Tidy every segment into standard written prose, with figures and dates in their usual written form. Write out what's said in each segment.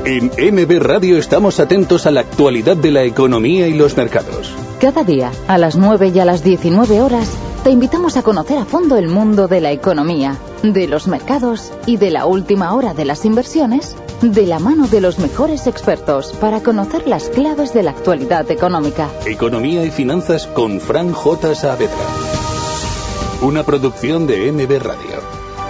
En MB Radio estamos atentos a la actualidad de la economía y los mercados. Cada día, a las 9 y a las 19 horas, te invitamos a conocer a fondo el mundo de la economía, de los mercados y de la última hora de las inversiones, de la mano de los mejores expertos para conocer las claves de la actualidad económica. Economía y finanzas con Fran J. Saavedra. Una producción de MB Radio.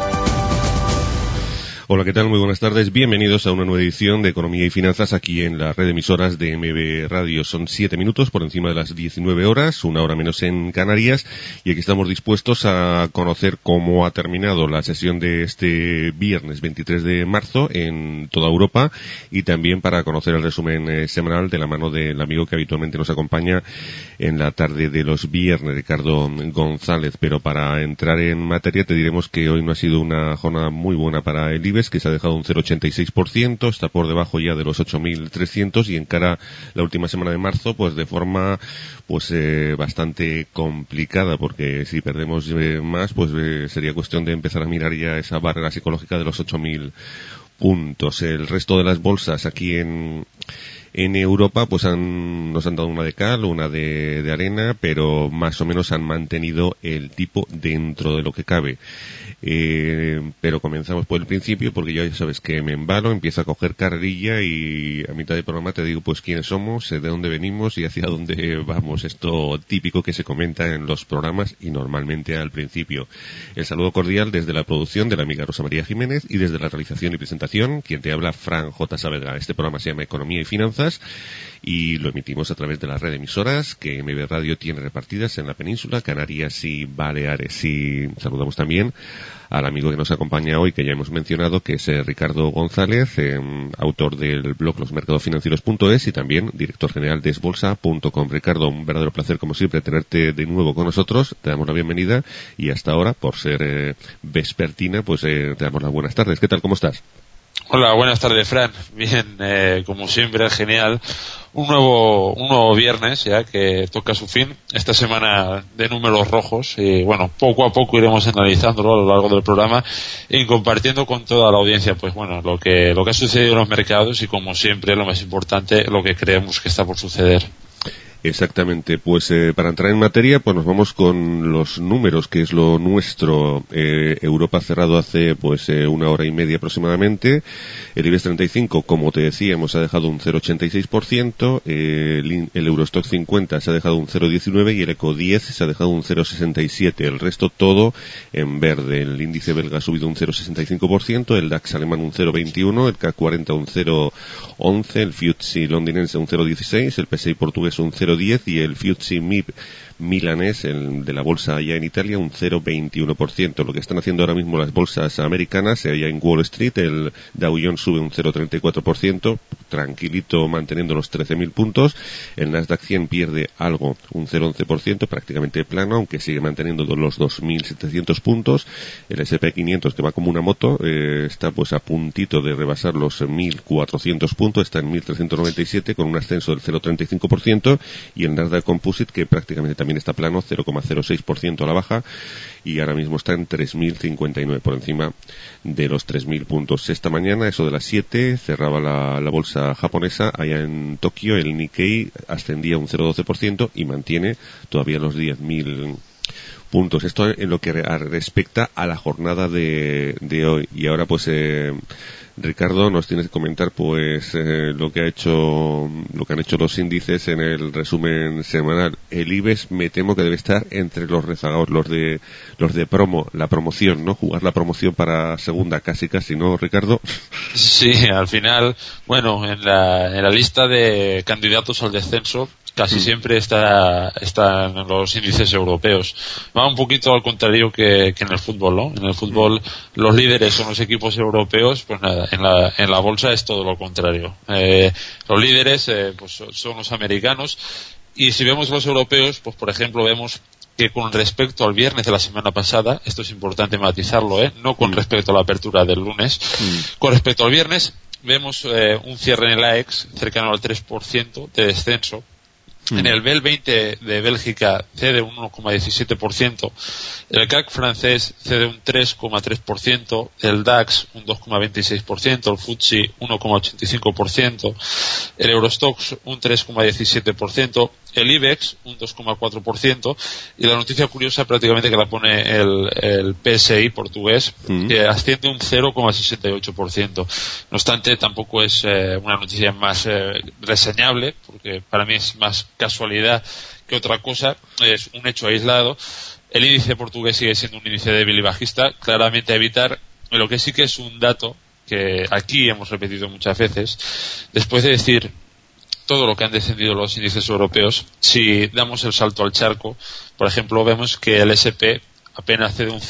Hola, ¿qué tal? Muy buenas tardes. Bienvenidos a una nueva edición de Economía y Finanzas aquí en la red de emisoras de MB Radio. Son 7 minutos por encima de las 19 horas, una hora menos en Canarias, y aquí estamos dispuestos a conocer cómo ha terminado la sesión de este viernes 23 de marzo en toda Europa, y también para conocer el resumen semanal de la mano del amigo que habitualmente nos acompaña en la tarde de los viernes, Ricardo González. Pero para entrar en materia te diremos que hoy no ha sido una jornada muy buena para el IBEX, que se ha dejado un 0,86%, está por debajo ya de los 8.300 y encara la última semana de marzo pues de forma bastante complicada, porque si perdemos más pues sería cuestión de empezar a mirar ya esa barrera psicológica de los 8.000 puntos. El resto de las bolsas aquí en Europa pues nos han dado una de cal, una de arena, pero más o menos han mantenido el tipo dentro de lo que cabe. Pero comenzamos por el principio, porque ya sabes que me embalo, empiezo a coger carrerilla y a mitad del programa te digo pues quiénes somos, de dónde venimos y hacia dónde vamos. Esto típico que se comenta en los programas y normalmente al principio. El saludo cordial desde la producción de la amiga Rosa María Jiménez y desde la realización y presentación, quien te habla, Fran J. Saavedra. Este programa se llama Economía y Finanzas y lo emitimos a través de la red de emisoras que MB Radio tiene repartidas en la península, Canarias y Baleares. Y saludamos también al amigo que nos acompaña hoy, que ya hemos mencionado, que es Ricardo González, autor del blog losmercadosfinancieros.es y también director general de esbolsa.com. Ricardo, un verdadero placer como siempre tenerte de nuevo con nosotros, te damos la bienvenida y hasta ahora, por ser vespertina, pues te damos las buenas tardes. ¿Qué tal? ¿Cómo estás? Hola, buenas tardes, Fran. Bien, como siempre, genial. Un nuevo viernes ya que toca su fin. Esta semana de números rojos y bueno, poco a poco iremos analizándolo a lo largo del programa y compartiendo con toda la audiencia pues bueno, lo que ha sucedido en los mercados y como siempre lo más importante, lo que creemos que está por suceder. Exactamente, pues para entrar en materia, pues nos vamos con los números, que es lo nuestro. Europa ha cerrado hace pues una hora y media aproximadamente. El IBEX 35, como te decíamos, ha dejado un 0,86%, el Eurostock 50 se ha dejado un 0,19% y el ECO 10 se ha dejado un 0,67%. El resto todo en verde. El índice belga ha subido un 0,65%, el DAX alemán un 0,21%, el CAC 40 un 0,11%, el FTSE londinense un 0,16%, el PSI portugués un 0,10% y el FTSE MIB milanés, el de la bolsa allá en Italia, un 0,21%. Lo que están haciendo ahora mismo las bolsas americanas, allá en Wall Street, el Dow Jones sube un 0,34%, tranquilito manteniendo los 13.000 puntos. El Nasdaq 100 pierde algo, un 0,11%, prácticamente plano, aunque sigue manteniendo los 2.700 puntos. El S&P 500, que va como una moto, está pues a puntito de rebasar los 1.400 puntos, está en 1.397 con un ascenso del 0,35%, y el Nasdaq Composite, que prácticamente también está plano, 0,06% a la baja, y ahora mismo está en 3.059, por encima de los 3.000 puntos. Esta mañana, eso de las 7, cerraba la bolsa japonesa allá en Tokio. El Nikkei ascendía un 0,12% y mantiene todavía los 10.000 puntos. Esto en lo que respecta a la jornada de hoy. Y ahora pues Ricardo, nos tienes que comentar pues lo que han hecho los índices en el resumen semanal. El IBEX me temo que debe estar entre los rezagados, los de promo, la promoción, ¿no? Jugar la promoción para segunda casi, ¿no, Ricardo? Sí, al final, bueno, en la lista de candidatos al descenso casi siempre están los índices europeos. Va un poquito al contrario que en el fútbol, ¿no? En el fútbol los líderes son los equipos europeos, pues nada, en la bolsa es todo lo contrario. Los líderes pues son los americanos, y si vemos los europeos, pues por ejemplo vemos que con respecto al viernes de la semana pasada, esto es importante matizarlo, no con respecto a la apertura del lunes, con respecto al viernes vemos un cierre en el AEX cercano al 3% de descenso. En el BEL 20 de Bélgica cede un 1,17%, el CAC francés cede un 3,3%, el DAX un 2,26%, el FTSE 1,85%, el Eurostoxx un 3,17%, el IBEX un 2,4%, y la noticia curiosa prácticamente que la pone el PSI portugués, que asciende un 0,68%. No obstante, tampoco es una noticia más reseñable, porque para mí es más casualidad que otra cosa, es un hecho aislado. El índice portugués sigue siendo un índice débil y bajista, claramente a evitar. Lo que sí que es un dato que aquí hemos repetido muchas veces, después de decir todo lo que han descendido los índices europeos, si damos el salto al charco, por ejemplo, vemos que el S&P apenas cede un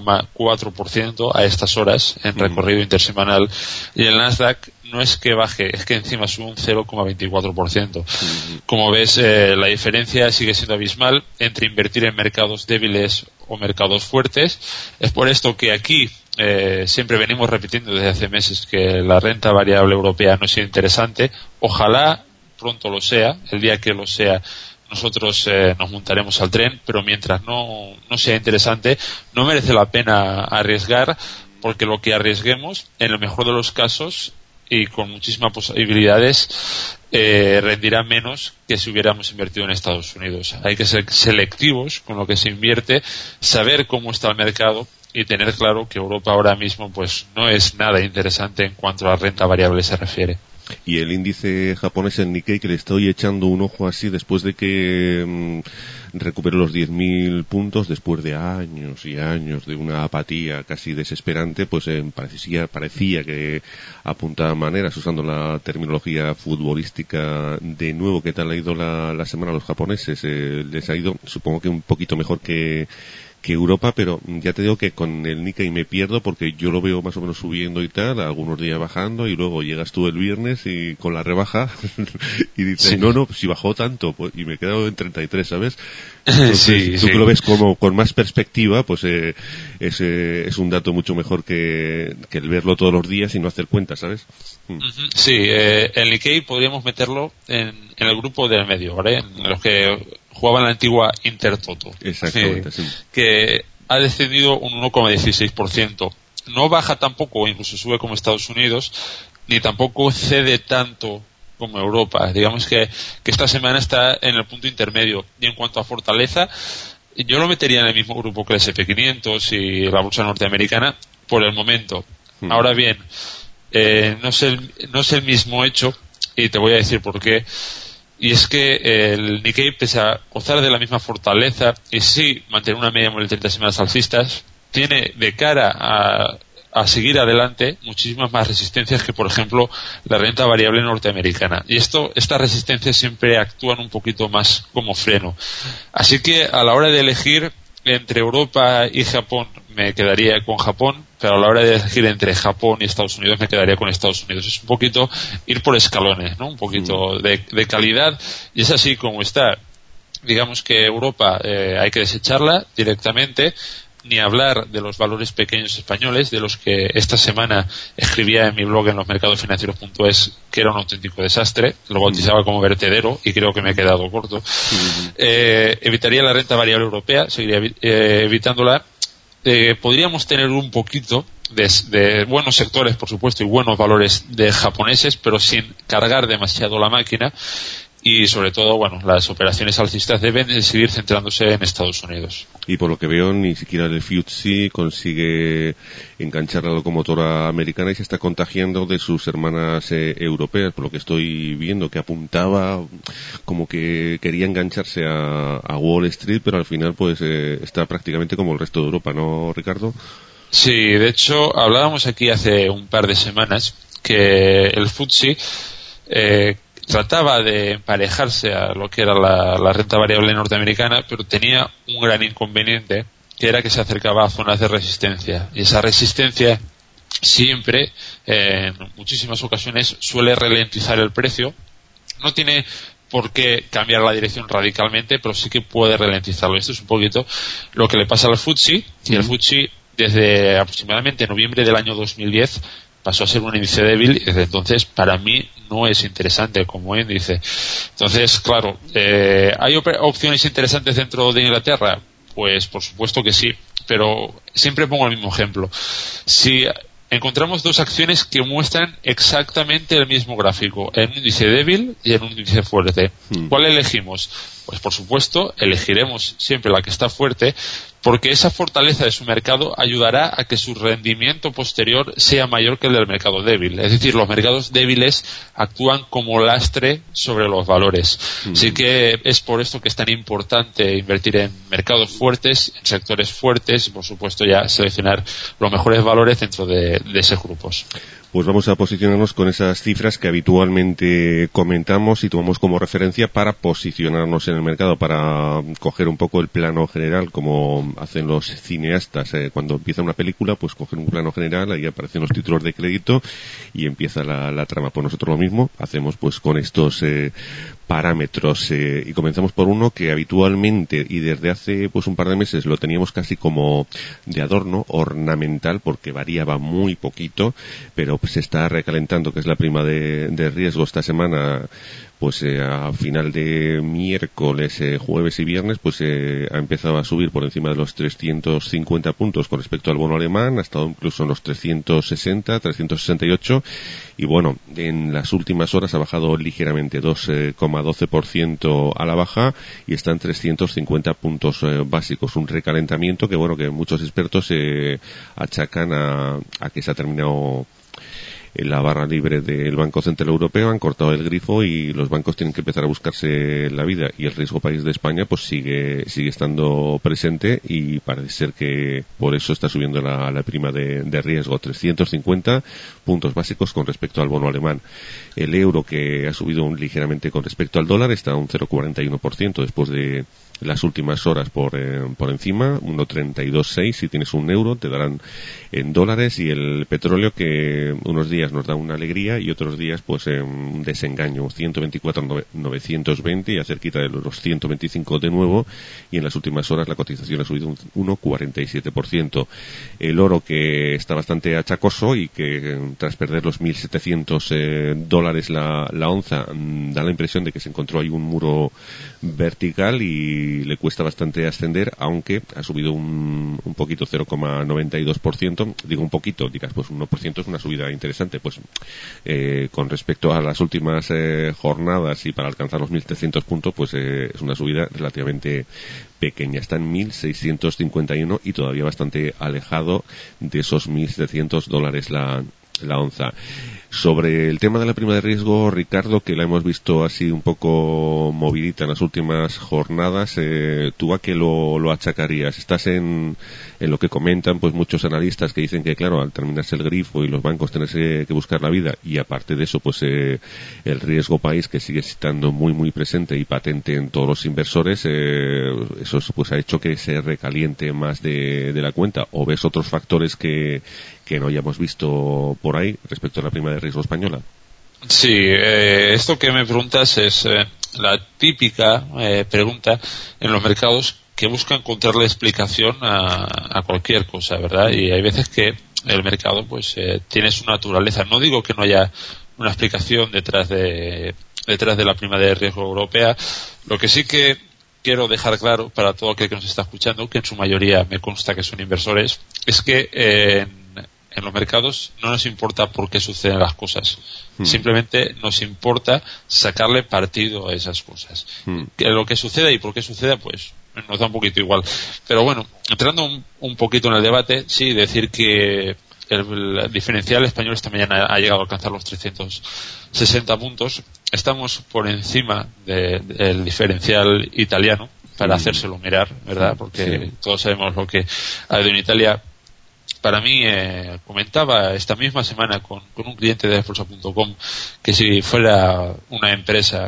0,4% a estas horas en recorrido intersemanal, y el Nasdaq no es que baje, es que encima sube un 0,24%. Como ves, la diferencia sigue siendo abismal entre invertir en mercados débiles o mercados fuertes. Es por esto que aquí siempre venimos repitiendo desde hace meses que la renta variable europea no es interesante. Ojalá pronto lo sea, el día que lo sea nosotros nos montaremos al tren, pero mientras no sea interesante, no merece la pena arriesgar, porque lo que arriesguemos, en el mejor de los casos y con muchísimas posibilidades, rendirá menos que si hubiéramos invertido en Estados Unidos. Hay que ser selectivos con lo que se invierte, saber cómo está el mercado y tener claro que Europa ahora mismo pues no es nada interesante en cuanto a la renta variable se refiere. Y el índice japonés, el Nikkei, que le estoy echando un ojo así después de que recuperó los 10.000 puntos, después de años y años de una apatía casi desesperante, pues parecía que apuntaba maneras, usando la terminología futbolística. De nuevo, ¿qué tal ha ido la semana a los japoneses? Les ha ido, supongo que un poquito mejor que Europa, pero ya te digo que con el Nikkei me pierdo, porque yo lo veo más o menos subiendo y tal, algunos días bajando, y luego llegas tú el viernes y con la rebaja y dices, sí, no, si bajó tanto, pues, y me he quedado en 33, ¿sabes? Entonces, tú que lo ves como con más perspectiva, pues es un dato mucho mejor que el verlo todos los días y no hacer cuentas, ¿sabes? Sí, el Nikkei podríamos meterlo en el grupo del medio, ¿vale? En los que jugaban la antigua Intertoto. Exactamente, sí. Que ha descendido un 1,16%. No baja tampoco, o incluso sube como Estados Unidos, ni tampoco cede tanto como Europa. Digamos que esta semana está en el punto intermedio. Y en cuanto a fortaleza, yo lo metería en el mismo grupo que el S&P 500 y la bolsa norteamericana por el momento. Ahora bien, no es el mismo hecho, y te voy a decir por qué. Y es que el Nikkei, pese a gozar de la misma fortaleza y sí mantener una media móvil de 30 semanas alcistas, tiene de cara a seguir adelante muchísimas más resistencias que, por ejemplo, la renta variable norteamericana. Y estas resistencias siempre actúan un poquito más como freno. Así que a la hora de elegir entre Europa y Japón, me quedaría con Japón, pero a la hora de elegir entre Japón y Estados Unidos, me quedaría con Estados Unidos. Es un poquito ir por escalones, ¿no? Un poquito de calidad, y es así como está. Digamos que Europa hay que desecharla directamente, ni hablar de los valores pequeños españoles, de los que esta semana escribía en mi blog en losmercadosfinancieros.es que era un auténtico desastre. Lo bautizaba como vertedero y creo que me he quedado corto. Evitaría la renta variable europea, seguiría evitándola. Podríamos tener un poquito de buenos sectores, por supuesto, y buenos valores de japoneses, pero sin cargar demasiado la máquina. Y sobre todo, bueno, las operaciones alcistas deben de seguir centrándose en Estados Unidos. Y por lo que veo, ni siquiera el FTSE consigue enganchar la locomotora americana y se está contagiando de sus hermanas europeas, por lo que estoy viendo, que apuntaba como que quería engancharse a Wall Street, pero al final pues está prácticamente como el resto de Europa, ¿no, Ricardo? Sí, de hecho, hablábamos aquí hace un par de semanas que el FTSE trataba de emparejarse a lo que era la renta variable norteamericana, pero tenía un gran inconveniente, que era que se acercaba a zonas de resistencia, y esa resistencia siempre, en muchísimas ocasiones, suele ralentizar el precio. No tiene por qué cambiar la dirección radicalmente, pero sí que puede ralentizarlo. Esto es un poquito lo que le pasa al FTSE, y el FTSE desde aproximadamente noviembre del año 2010 pasó a ser un índice débil y desde entonces para mí no es interesante como índice. Entonces, claro, ¿hay opciones interesantes dentro de Inglaterra? Pues por supuesto que sí, pero siempre pongo el mismo ejemplo. Si encontramos dos acciones que muestran exactamente el mismo gráfico, en un índice débil y en un índice fuerte, ¿cuál elegimos? Pues por supuesto elegiremos siempre la que está fuerte, porque esa fortaleza de su mercado ayudará a que su rendimiento posterior sea mayor que el del mercado débil. Es decir, los mercados débiles actúan como lastre sobre los valores. Así que es por esto que es tan importante invertir en mercados fuertes, en sectores fuertes y, por supuesto, ya seleccionar los mejores valores dentro de esos grupos. Pues vamos a posicionarnos con esas cifras que habitualmente comentamos y tomamos como referencia para posicionarnos en el mercado, para coger un poco el plano general, como hacen los cineastas. Cuando empieza una película, pues cogen un plano general, ahí aparecen los títulos de crédito y empieza la trama. Pues nosotros lo mismo hacemos pues con estos parámetros, y comenzamos por uno que habitualmente y desde hace pues un par de meses lo teníamos casi como de adorno ornamental, porque variaba muy poquito, pero se está recalentando, que es la prima de riesgo. Esta semana pues a final de miércoles, jueves y viernes, pues ha empezado a subir por encima de los 350 puntos con respecto al bono alemán, ha estado incluso en los 360, 368, y bueno, en las últimas horas ha bajado ligeramente, 2,12% a la baja, y está en 350 puntos básicos, un recalentamiento que bueno, que muchos expertos achacan a que se ha terminado la barra libre del Banco Central Europeo, han cortado el grifo y los bancos tienen que empezar a buscarse la vida, y el riesgo país de España pues sigue estando presente, y parece ser que por eso está subiendo la prima de riesgo, 350 puntos básicos con respecto al bono alemán. El euro, que ha subido ligeramente con respecto al dólar, está a un 0,41% después de las últimas horas por encima, 1,32,6. Si tienes un euro te darán en dólares, y el petróleo, que unos días nos da una alegría y otros días pues un desengaño, 124,920 y cerquita de los 125 de nuevo, y en las últimas horas la cotización ha subido un 1,47%. El oro, que está bastante achacoso y que tras perder los $1.700 la onza, da la impresión de que se encontró ahí un muro vertical y le cuesta bastante ascender, aunque ha subido un poquito, 0,92%. Digo un poquito, dirás, pues 1% es una subida interesante, pues con respecto a las últimas jornadas, y para alcanzar los 1.300 puntos, pues es una subida relativamente pequeña. Está en 1.651 y todavía bastante alejado de esos $1.700 la onza. Sobre el tema de la prima de riesgo, Ricardo, que la hemos visto así un poco movidita en las últimas jornadas, ¿tú a qué lo achacarías? ¿Estás en lo que comentan pues muchos analistas, que dicen que claro, al terminarse el grifo y los bancos tenerse que buscar la vida, y aparte de eso pues el riesgo país, que sigue estando muy muy presente y patente en todos los inversores, eso pues ha hecho que se recaliente más de la cuenta? ¿O ves otros factores que no hayamos visto por ahí respecto a la prima de riesgo española? Sí, esto que me preguntas es la típica pregunta en los mercados, que busca encontrarle explicación a cualquier cosa, ¿verdad? Y hay veces que el mercado pues tiene su naturaleza. No digo que no haya una explicación detrás de la prima de riesgo europea. Lo que sí que quiero dejar claro para todo aquel que nos está escuchando, que en su mayoría me consta que son inversores, es que en los mercados no nos importa por qué suceden las cosas. Simplemente nos importa sacarle partido a esas cosas. Que lo que suceda y por qué suceda, pues nos da un poquito igual. Pero bueno, entrando un poquito en el debate, sí, decir que el diferencial español esta mañana ha llegado a alcanzar los 360 puntos. Estamos por encima del diferencial italiano, para hacérselo mirar, ¿verdad? Porque todos sabemos lo que ha habido en Italia. Para mí, comentaba esta misma semana con un cliente de Esforza.com que si fuera una empresa,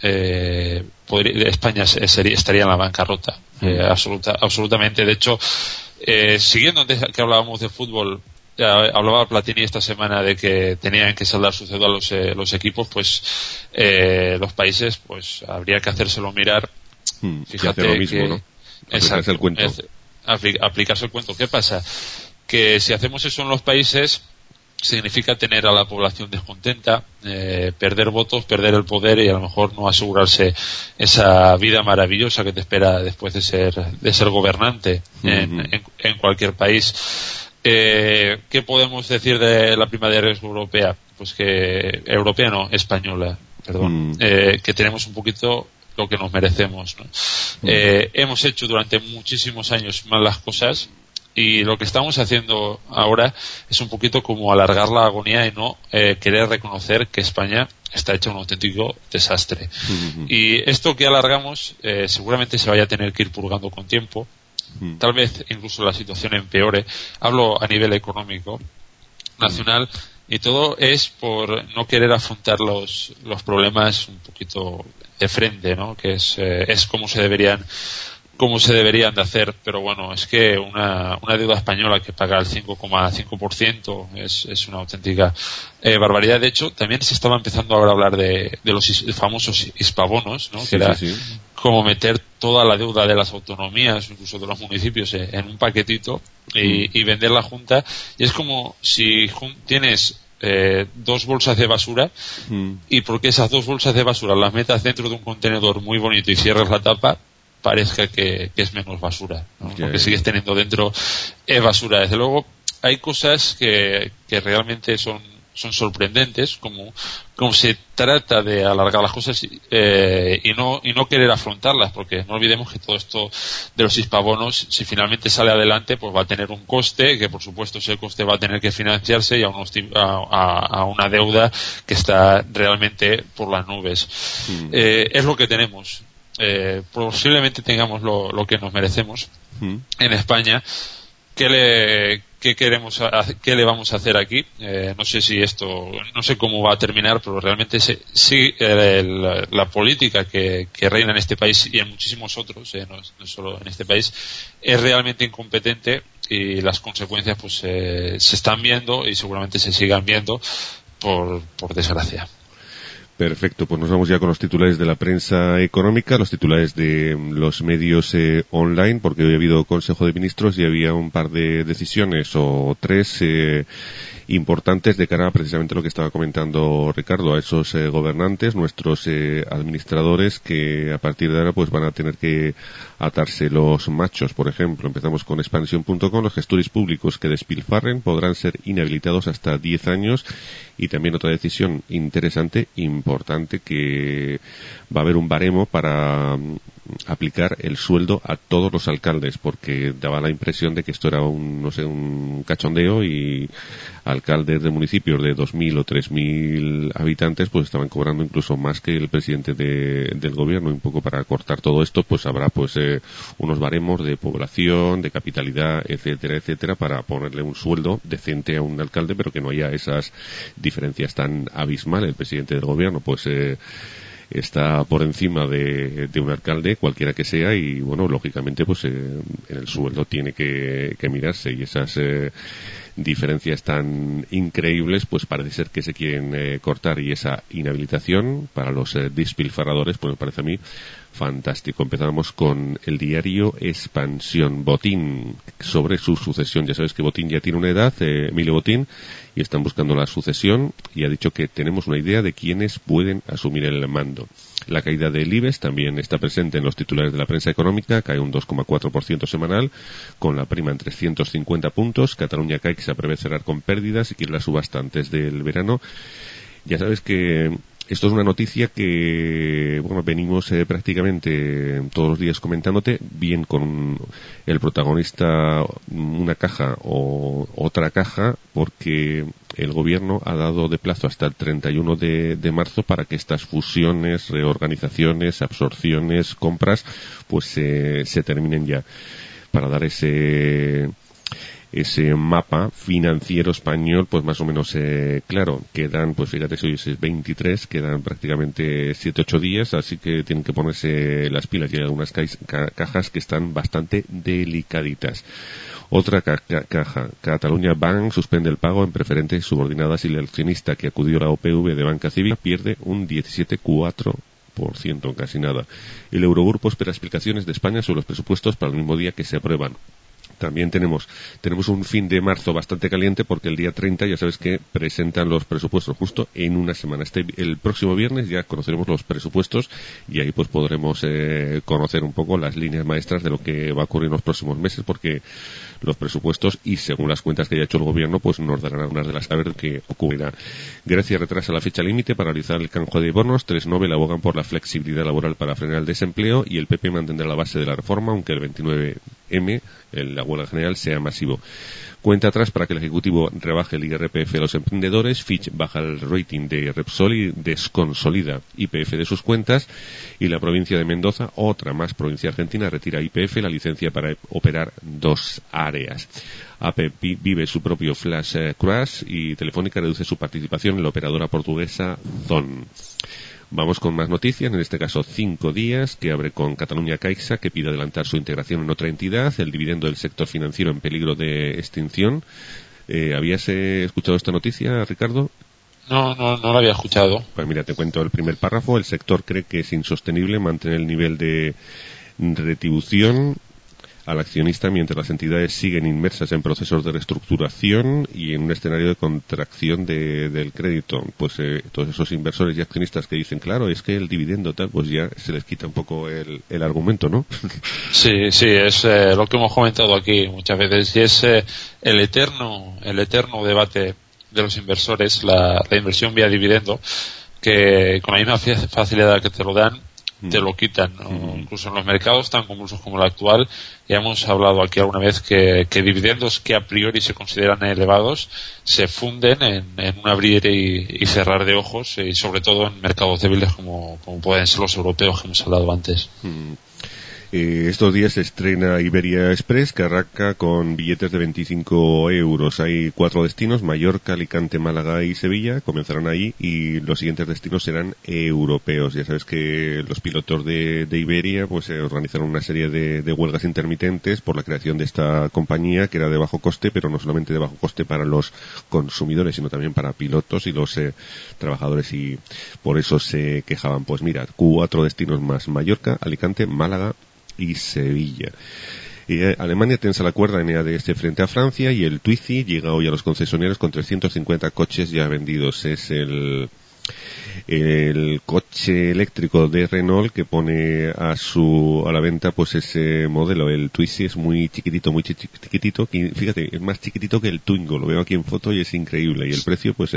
España estaría en la bancarrota, absolutamente. De hecho, siguiendo antes que hablábamos de fútbol, hablaba Platini esta semana de que tenían que saldar su deuda los equipos, pues los países, pues habría que hacérselo mirar. Fíjate lo mismo, ¿no? Aplicarse el cuento. Aplicarse el cuento. ¿Qué pasa? Que si hacemos eso en los países, significa tener a la población descontenta, perder votos, perder el poder y a lo mejor no asegurarse esa vida maravillosa que te espera después de ser gobernante en cualquier país. ¿Qué podemos decir de la prima de riesgo europea? Pues que española, perdón, que tenemos un poquito lo que nos merecemos, ¿no? Hemos hecho durante muchísimos años mal las cosas y lo que estamos haciendo ahora es un poquito como alargar la agonía y no querer reconocer que España está hecha un auténtico desastre. Y esto que alargamos seguramente se vaya a tener que ir purgando con tiempo. Tal vez incluso la situación empeore. Hablo a nivel económico nacional y todo es por no querer afrontar los problemas un poquito de frente, ¿no? Que es como se deberían de hacer, pero bueno, es que una deuda española que paga el 5,5% es una auténtica barbaridad. De hecho, también se estaba empezando ahora a hablar de los famosos hispabonos, ¿no? Que era como meter toda la deuda de las autonomías, incluso de los municipios, en un paquetito y vender la junta. Y es como si tienes 2 bolsas de basura y porque esas 2 bolsas de basura las metas dentro de un contenedor muy bonito y cierres la tapa, parezca que es menos basura, ¿no? Porque sigues teniendo dentro basura. Desde luego hay cosas que realmente son sorprendentes, como se trata de alargar las cosas y no querer afrontarlas, porque no olvidemos que todo esto de los hispabonos, si finalmente sale adelante, pues va a tener un coste, que por supuesto ese coste va a tener que financiarse y a una deuda que está realmente por las nubes. Es lo que tenemos. Posiblemente tengamos lo que nos merecemos en España. ¿Qué le vamos a hacer aquí? No sé si no sé cómo va a terminar, pero realmente sí la política que reina en este país y en muchísimos otros, no solo en este país, es realmente incompetente y las consecuencias pues se están viendo y seguramente se sigan viendo por desgracia. Perfecto, pues nos vamos ya con los titulares de la prensa económica, los titulares de los medios online, porque hoy ha habido Consejo de Ministros y había un par de decisiones o 3 importantes de cara a precisamente lo que estaba comentando Ricardo, a esos gobernantes, nuestros administradores, que a partir de ahora pues van a tener que atarse los machos. Por ejemplo, empezamos con Expansión.com, los gestores públicos que despilfarren podrán ser inhabilitados hasta 10 años. Y también otra decisión interesante, importante, que va a haber un baremo para aplicar el sueldo a todos los alcaldes, porque daba la impresión de que esto era un cachondeo y alcaldes de municipios de 2.000 o 3.000 habitantes pues estaban cobrando incluso más que el presidente del gobierno. Y un poco para cortar todo esto pues habrá pues unos baremos de población, de capitalidad, etcétera, etcétera, para ponerle un sueldo decente a un alcalde, pero que no haya esas diferencias tan abismales. El presidente del gobierno pues está por encima de un alcalde, cualquiera que sea, y bueno, lógicamente pues en el sueldo tiene que mirarse, y esas diferencias tan increíbles pues parece ser que se quieren cortar, y esa inhabilitación para los despilfarradores pues me parece a mí fantástico. Empezamos con el diario Expansión. Botín sobre su sucesión. Ya sabes que Botín ya tiene una edad, Emilio Botín, y están buscando la sucesión, y ha dicho que tenemos una idea de quiénes pueden asumir el mando. La caída del IBEX también está presente en los titulares de la prensa económica, cae un 2,4% semanal, con la prima en 350 puntos. Cataluña CAIX se prevé cerrar con pérdidas y quiere la subasta antes del verano. Ya sabes que esto es una noticia que, bueno, venimos prácticamente todos los días comentándote, bien con el protagonista una caja o otra caja, porque el gobierno ha dado de plazo hasta el 31 de marzo para que estas fusiones, reorganizaciones, absorciones, compras, pues se terminen ya, para dar ese mapa financiero español pues más o menos claro. Quedan, pues fíjate, si hoy es 23, quedan prácticamente 7-8 días, así que tienen que ponerse las pilas, y hay algunas cajas que están bastante delicaditas. Otra caja, Cataluña Bank suspende el pago en preferentes subordinadas, y el accionista que acudió a la OPV de Banca Cívica pierde un 17,4%, casi nada. El Eurogrupo espera explicaciones de España sobre los presupuestos para el mismo día que se aprueban. También tenemos un fin de marzo bastante caliente porque el día 30 ya sabes que presentan los presupuestos justo en una semana. El próximo viernes ya conoceremos los presupuestos y ahí pues podremos conocer un poco las líneas maestras de lo que va a ocurrir en los próximos meses, porque los presupuestos y según las cuentas que haya hecho el gobierno pues nos darán algunas de las claves que ocurrirá. Grecia retrasa la fecha límite para realizar el canje de bonos, 3 Nobel abogan por la flexibilidad laboral para frenar el desempleo y el PP mantendrá la base de la reforma aunque el 29M, la huelga general, sea masivo. Cuenta atrás para que el Ejecutivo rebaje el IRPF a los emprendedores, Fitch baja el rating de Repsol y desconsolida YPF de sus cuentas, y la provincia de Mendoza, otra más provincia argentina, retira a YPF la licencia para operar 2 áreas. AP vive su propio flash crash y Telefónica reduce su participación en la operadora portuguesa Zon. Vamos con más noticias, en este caso 5 días, que abre con Catalunya Caixa, que pide adelantar su integración en otra entidad, el dividendo del sector financiero en peligro de extinción. ¿Habías escuchado esta noticia, Ricardo? No la había escuchado. Pues mira, te cuento el primer párrafo. El sector cree que es insostenible mantener el nivel de retribución al accionista mientras las entidades siguen inmersas en procesos de reestructuración y en un escenario de contracción del crédito. Pues todos esos inversores y accionistas que dicen, claro, es que el dividendo tal, pues ya se les quita un poco el argumento, ¿no? Sí, es lo que hemos comentado aquí muchas veces, y es el eterno debate de los inversores, la inversión vía dividendo, que con la misma facilidad que te lo dan, te lo quitan, ¿no? Incluso en los mercados tan convulsos como el actual. Ya hemos hablado aquí alguna vez que dividendos que a priori se consideran elevados se funden en un abrir y cerrar de ojos, y sobre todo en mercados débiles como pueden ser los europeos que hemos hablado antes. Estos días se estrena Iberia Express, que arranca con billetes de 25 euros. Hay 4 destinos, Mallorca, Alicante, Málaga y Sevilla. Comenzarán ahí y los siguientes destinos serán europeos. Ya sabes que los pilotos de Iberia pues organizaron una serie de huelgas intermitentes por la creación de esta compañía, que era de bajo coste, pero no solamente de bajo coste para los consumidores, sino también para pilotos y los trabajadores, y por eso se quejaban. Pues mira, 4 destinos más, Mallorca, Alicante, Málaga y Sevilla. Alemania tensa la cuerda en EADS frente a Francia, y el Twizy llega hoy a los concesionarios con 350 coches ya vendidos. Es el coche eléctrico de Renault que pone a la venta pues ese modelo. El Twizy es muy chiquitito, fíjate, es más chiquitito que el Twingo, lo veo aquí en foto y es increíble, y el precio pues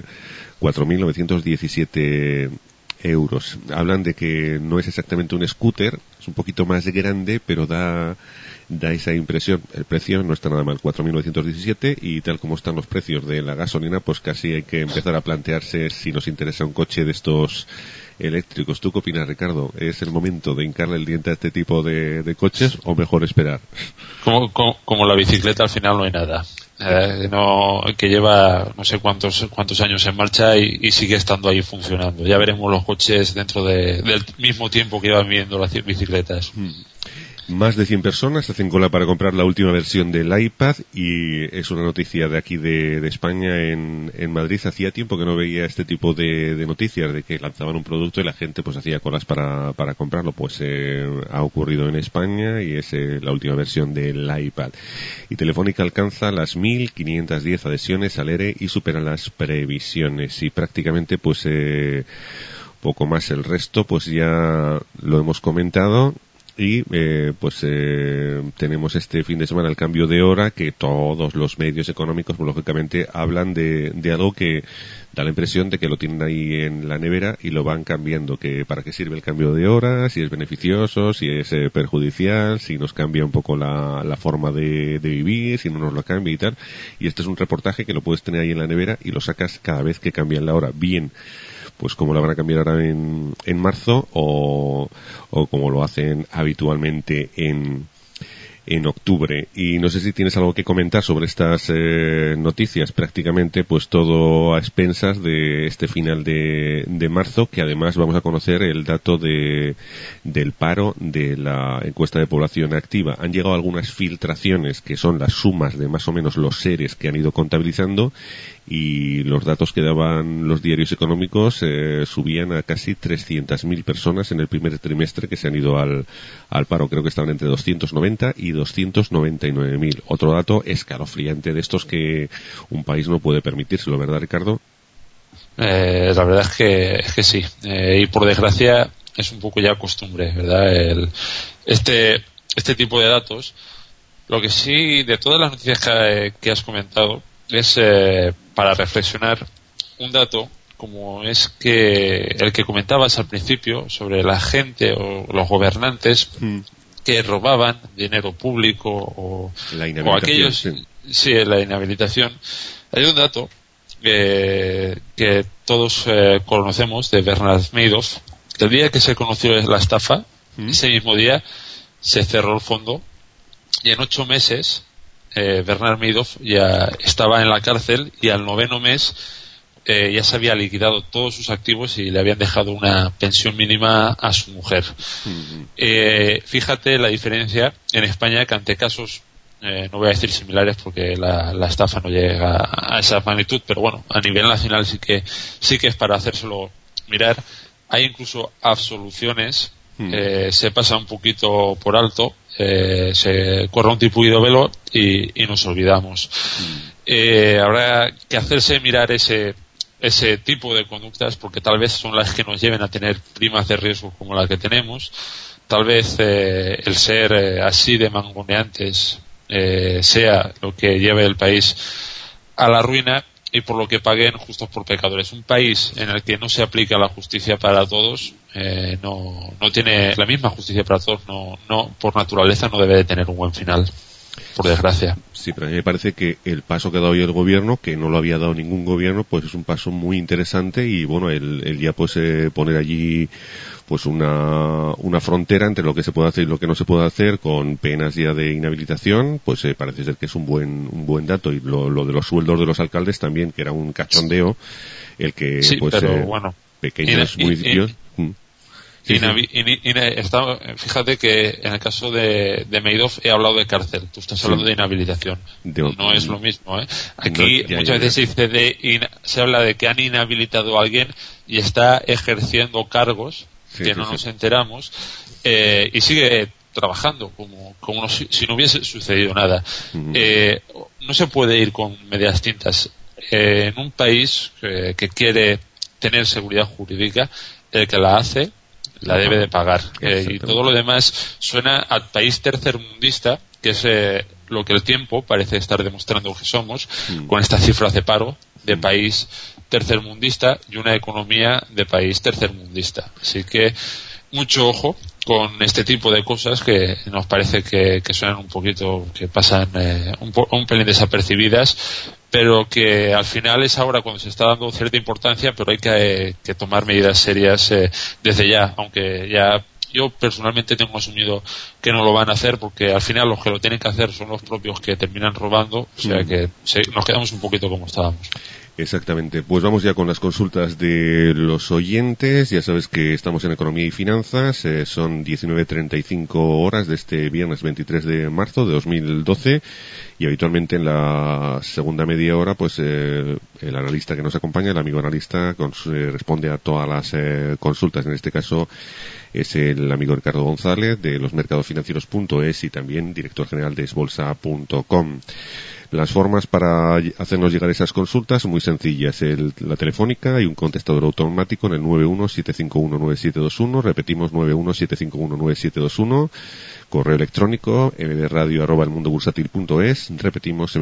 4.917 euros. Hablan de que no es exactamente un scooter, es un poquito más grande, pero da esa impresión. El precio no está nada mal, 4.917, y tal como están los precios de la gasolina, pues casi hay que empezar a plantearse si nos interesa un coche de estos eléctricos. ¿Tú qué opinas, Ricardo? ¿Es el momento de hincarle el diente a este tipo de coches o mejor esperar? Como la bicicleta, al final no hay nada. Que lleva no sé cuántos años en marcha y sigue estando ahí funcionando. Ya veremos los coches dentro del mismo tiempo que llevan viendo las bicicletas. Más de 100 personas hacen cola para comprar la última versión del iPad, y es una noticia de aquí de España, en Madrid. Hacía tiempo que no veía este tipo de noticias, de que lanzaban un producto y la gente pues hacía colas para comprarlo. Pues ha ocurrido en España y es la última versión del iPad. Y Telefónica alcanza las 1.510 adhesiones al ERE y supera las previsiones, y prácticamente pues poco más. El resto pues ya lo hemos comentado. Y tenemos este fin de semana el cambio de hora, que todos los medios económicos pues, lógicamente hablan de algo que da la impresión de que lo tienen ahí en la nevera y lo van cambiando, que para qué sirve el cambio de hora, si es beneficioso, si es perjudicial, si nos cambia un poco la forma de vivir, si no nos lo cambia y tal. Y este es un reportaje que lo puedes tener ahí en la nevera y lo sacas cada vez que cambian la hora. Bien, pues como la van a cambiar ahora en marzo, o como lo hacen habitualmente en octubre. Y no sé si tienes algo que comentar sobre estas noticias. Prácticamente pues todo a expensas de este final de marzo, que además vamos a conocer el dato del paro de la encuesta de población activa. Han llegado algunas filtraciones que son las sumas de más o menos los seres que han ido contabilizando, y los datos que daban los diarios económicos subían a casi 300.000 personas en el primer trimestre que se han ido al paro. Creo que estaban entre 290 y 299.000. Otro dato escalofriante de estos que un país no puede permitírselo, ¿verdad, Ricardo? La verdad es que sí. Y por desgracia es un poco ya costumbre, ¿verdad? Este tipo de datos. Lo que sí, de todas las noticias que has comentado, es para reflexionar un dato como es que el que comentabas al principio sobre la gente o los gobernantes que robaban dinero público o aquellos, sí, la inhabilitación. Hay un dato que todos conocemos de Bernard Madoff. El día que se conoció la estafa, ese mismo día se cerró el fondo y en 8 meses Bernard Madoff ya estaba en la cárcel y al 9º mes ya se había liquidado todos sus activos y le habían dejado una pensión mínima a su mujer. Fíjate la diferencia en España, que ante casos no voy a decir similares porque la estafa no llega a esa magnitud, pero bueno, a nivel nacional sí que es para hacérselo mirar. Hay incluso absoluciones, se pasa un poquito por alto, se corre un tupido velo y nos olvidamos. Habrá que hacerse mirar ese tipo de conductas, porque tal vez son las que nos lleven a tener primas de riesgo como la que tenemos. Tal vez el ser así de mangoneantes sea lo que lleve el país a la ruina y por lo que paguen justos por pecadores. Un país en el que no se aplica la justicia para todos, no tiene la misma justicia para todos, no por naturaleza no debe de tener un buen final, por desgracia. Sí, pero a mí me parece que el paso que ha dado hoy el gobierno, que no lo había dado ningún gobierno, pues es un paso muy interesante y bueno, el ya pues poner allí pues una frontera entre lo que se puede hacer y lo que no se puede hacer, con penas ya de inhabilitación, pues parece ser que es un buen dato. Y lo de los sueldos de los alcaldes también, que era un cachondeo, el que sí, pues pero bueno, pequeños municipios. Fíjate que en el caso de Madoff he hablado de cárcel, tú estás hablando de inhabilitación. No es lo mismo, ¿eh? Aquí muchas veces se habla de que han inhabilitado a alguien y está ejerciendo cargos que no nos enteramos, y sigue trabajando como si no hubiese sucedido nada. No se puede ir con medias tintas. En un país que quiere tener seguridad jurídica, el que la hace la debe de pagar, y todo lo demás suena a país tercermundista, que es lo que el tiempo parece estar demostrando que somos, con estas cifras de paro de país tercermundista y una economía de país tercermundista. Así que mucho ojo con este tipo de cosas que nos parece que suenan un poquito, que pasan un pelín desapercibidas, pero que al final es ahora cuando se está dando cierta importancia, pero hay que tomar medidas serias desde ya, aunque ya yo personalmente tengo asumido que no lo van a hacer, porque al final los que lo tienen que hacer son los propios que terminan robando, o sea que nos quedamos un poquito como estábamos. Exactamente. Pues vamos ya con las consultas de los oyentes. Ya sabes que estamos en Economía y Finanzas. Son 19:35 horas de este viernes 23 de marzo de 2012. Y habitualmente en la segunda media hora, pues el analista que nos acompaña, el amigo analista, responde a todas las consultas. En este caso es el amigo Ricardo González de losmercadosfinancieros.es y también director general de esbolsa.com. Las formas para hacernos llegar esas consultas son muy sencillas. La telefónica, hay un contestador automático en el 917519721. Repetimos, 917519721. Correo electrónico, mbradio@elmundobursátil.es. Repetimos,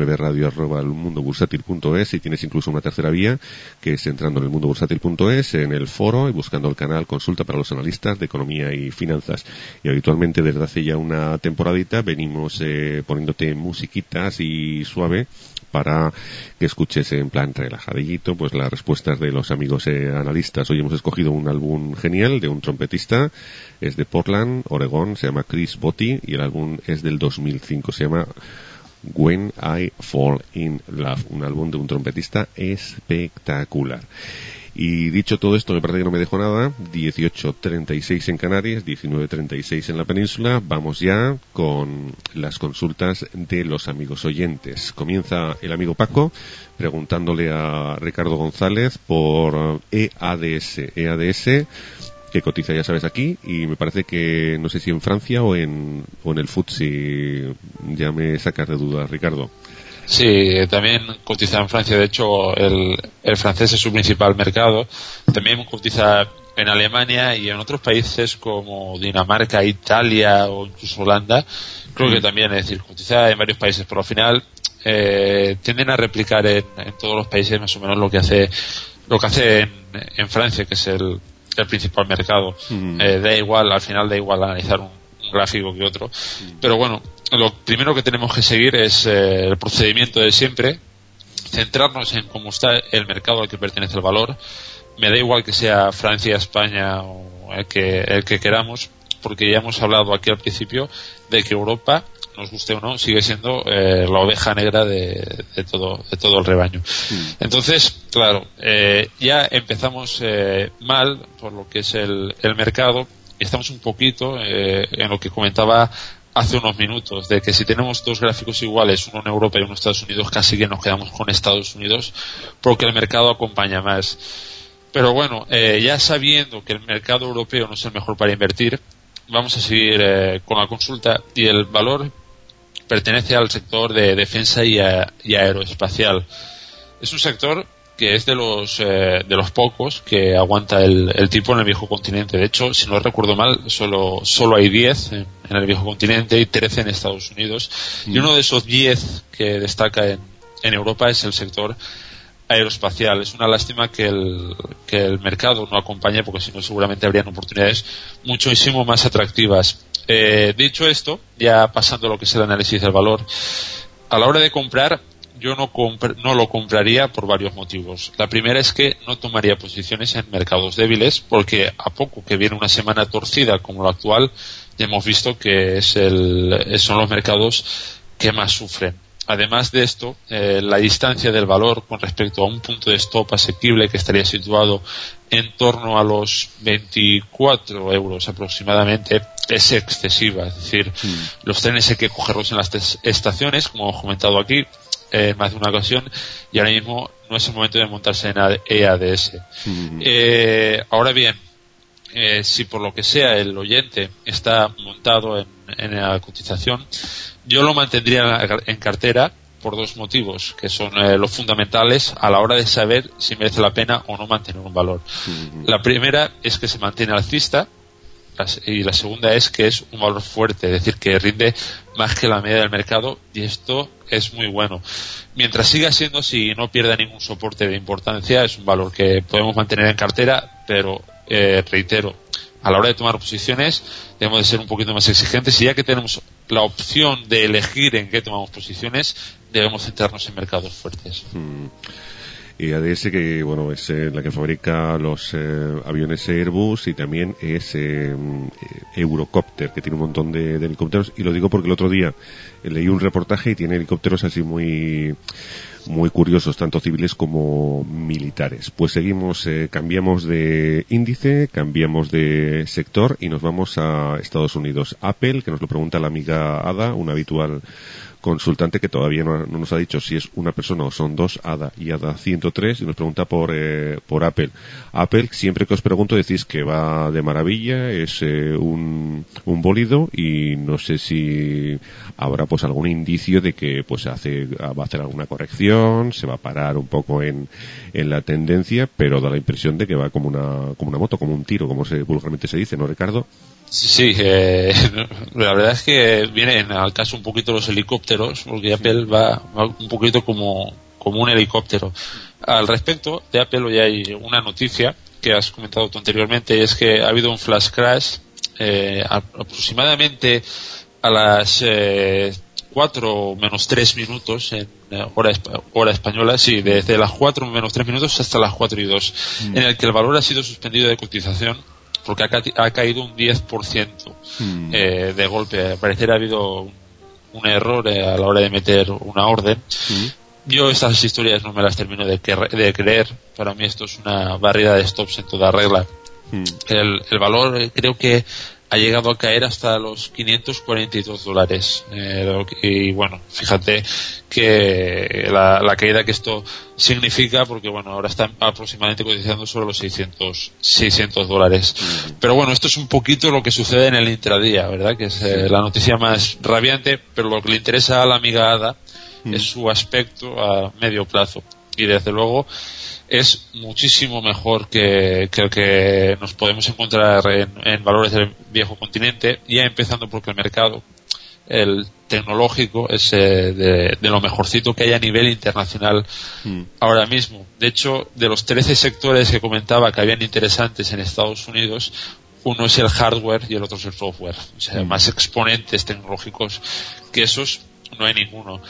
mbradio@elmundobursátil.es. Y tienes incluso una tercera vía, que es entrando en elmundobursátil.es, en el foro y buscando el canal Consulta para los analistas de economía y finanzas. Y habitualmente desde hace ya una temporadita venimos poniéndote musiquitas y suave para que escuches en plan relajadito pues las respuestas de los amigos analistas. Hoy hemos escogido un álbum genial de un trompetista, es de Portland, Oregón, se llama Chris Botti y el álbum es del 2005, se llama When I Fall in Love, un álbum de un trompetista espectacular. Y dicho todo esto, me parece que no me dejo nada. 18:36 en Canarias, 19:36 en la península. Vamos ya con las consultas de los amigos oyentes. Comienza el amigo Paco preguntándole a Ricardo González por EADS, que cotiza, ya sabes, aquí, y me parece que no sé si en Francia o en el FTSE. Ya me sacas de dudas, Ricardo. Sí, también cotiza en Francia. De hecho, el francés es su principal mercado. También cotiza en Alemania y en otros países como Dinamarca, Italia o incluso Holanda. Creo que también, es decir, cotiza en varios países, pero al final tienden a replicar en todos los países más o menos lo que hace en Francia, que es el principal mercado. Al final da igual analizar un gráfico que otro. Pero bueno, lo primero que tenemos que seguir es el procedimiento de siempre, centrarnos en cómo está el mercado al que pertenece el valor. Me da igual que sea Francia, España o el que queramos, porque ya hemos hablado aquí al principio de que Europa, nos guste o no, sigue siendo la oveja negra de todo el rebaño. Entonces, claro, ya empezamos mal por lo que es el mercado. Estamos un poquito en lo que comentaba hace unos minutos, de que si tenemos dos gráficos iguales, uno en Europa y uno en Estados Unidos, casi que nos quedamos con Estados Unidos porque el mercado acompaña más. Pero bueno, ya sabiendo que el mercado europeo no es el mejor para invertir, vamos a seguir con la consulta, y el valor pertenece al sector de defensa y aeroespacial. Es un sector que es de los pocos que aguanta el tipo en el viejo continente. De hecho, si no recuerdo mal, solo hay 10 en el viejo continente y 13 en Estados Unidos. Y uno de esos 10 que destaca en Europa es el sector aeroespacial. Es una lástima que el mercado no acompañe, porque si no seguramente habrían oportunidades muchísimo más atractivas. Dicho esto, ya pasando a lo que es el análisis del valor, a la hora de comprar, yo no lo compraría por varios motivos. La primera es que no tomaría posiciones en mercados débiles, porque a poco que viene una semana torcida como la actual, ya hemos visto que son los mercados que más sufren. Además de esto, la distancia del valor con respecto a un punto de stop asequible que estaría situado en torno a los 24 euros aproximadamente es excesiva. Es decir, los trenes hay que cogerlos en las estaciones, como hemos comentado aquí en más de una ocasión, y ahora mismo no es el momento de montarse en EADS. Ahora bien, si por lo que sea el oyente está montado en la cotización, yo lo mantendría en cartera por dos motivos, que son los fundamentales a la hora de saber si merece la pena o no mantener un valor. La primera es que se mantiene alcista, y la segunda es que es un valor fuerte, es decir, que rinde más que la media del mercado, y esto es muy bueno. Mientras siga siendo así y no pierda ningún soporte de importancia, es un valor que podemos mantener en cartera, pero reitero, a la hora de tomar posiciones debemos de ser un poquito más exigentes, y ya que tenemos la opción de elegir en qué tomamos posiciones, debemos centrarnos en mercados fuertes. ADS, que bueno, es la que fabrica los aviones Airbus, y también es Eurocopter, que tiene un montón de helicópteros, y lo digo porque el otro día leí un reportaje y tiene helicópteros así muy curiosos, tanto civiles como militares. Pues seguimos, cambiamos de índice, cambiamos de sector y nos vamos a Estados Unidos. Apple, que nos lo pregunta la amiga Ada, una habitual consultante que todavía no nos ha dicho si es una persona o son dos, Ada y Ada 103, y nos pregunta por Apple. Apple, siempre que os pregunto decís que va de maravilla, es un bólido, y no sé si habrá pues algún indicio de que pues va a hacer alguna corrección, se va a parar un poco en la tendencia, pero da la impresión de que va como una moto, como un tiro, como vulgarmente se dice, ¿no, Ricardo? Sí, la verdad es que vienen al caso un poquito los helicópteros, porque Apple va un poquito como un helicóptero. Al respecto de Apple, hoy hay una noticia que has comentado tú anteriormente, y es que ha habido un flash crash aproximadamente a las 4 menos 3 minutos en hora española, sí, desde las 4 menos 3 minutos hasta las 4 y 2, en el que el valor ha sido suspendido de cotización porque ha caído un 10% de golpe. Al parecer ha habido un error a la hora de meter una orden. Yo estas historias no me las termino de creer. Para mí esto es una barrida de stops en toda regla. El valor creo que ha llegado a caer hasta los $542. Y bueno, fíjate que la caída que esto significa, porque bueno, ahora están aproximadamente cotizando sobre los $600. Pero bueno, esto es un poquito lo que sucede en el intradía, ¿verdad? Que es la noticia más rabiante, pero lo que le interesa a la amiga Ada es su aspecto a medio plazo. Y desde luego es muchísimo mejor que el que nos podemos encontrar en valores del viejo continente, ya empezando porque el mercado, el tecnológico, es de lo mejorcito que hay a nivel internacional ahora mismo. De hecho, de los 13 sectores que comentaba que habían interesantes en Estados Unidos, uno es el hardware y el otro es el software. O sea, más exponentes tecnológicos que esos no hay ninguno.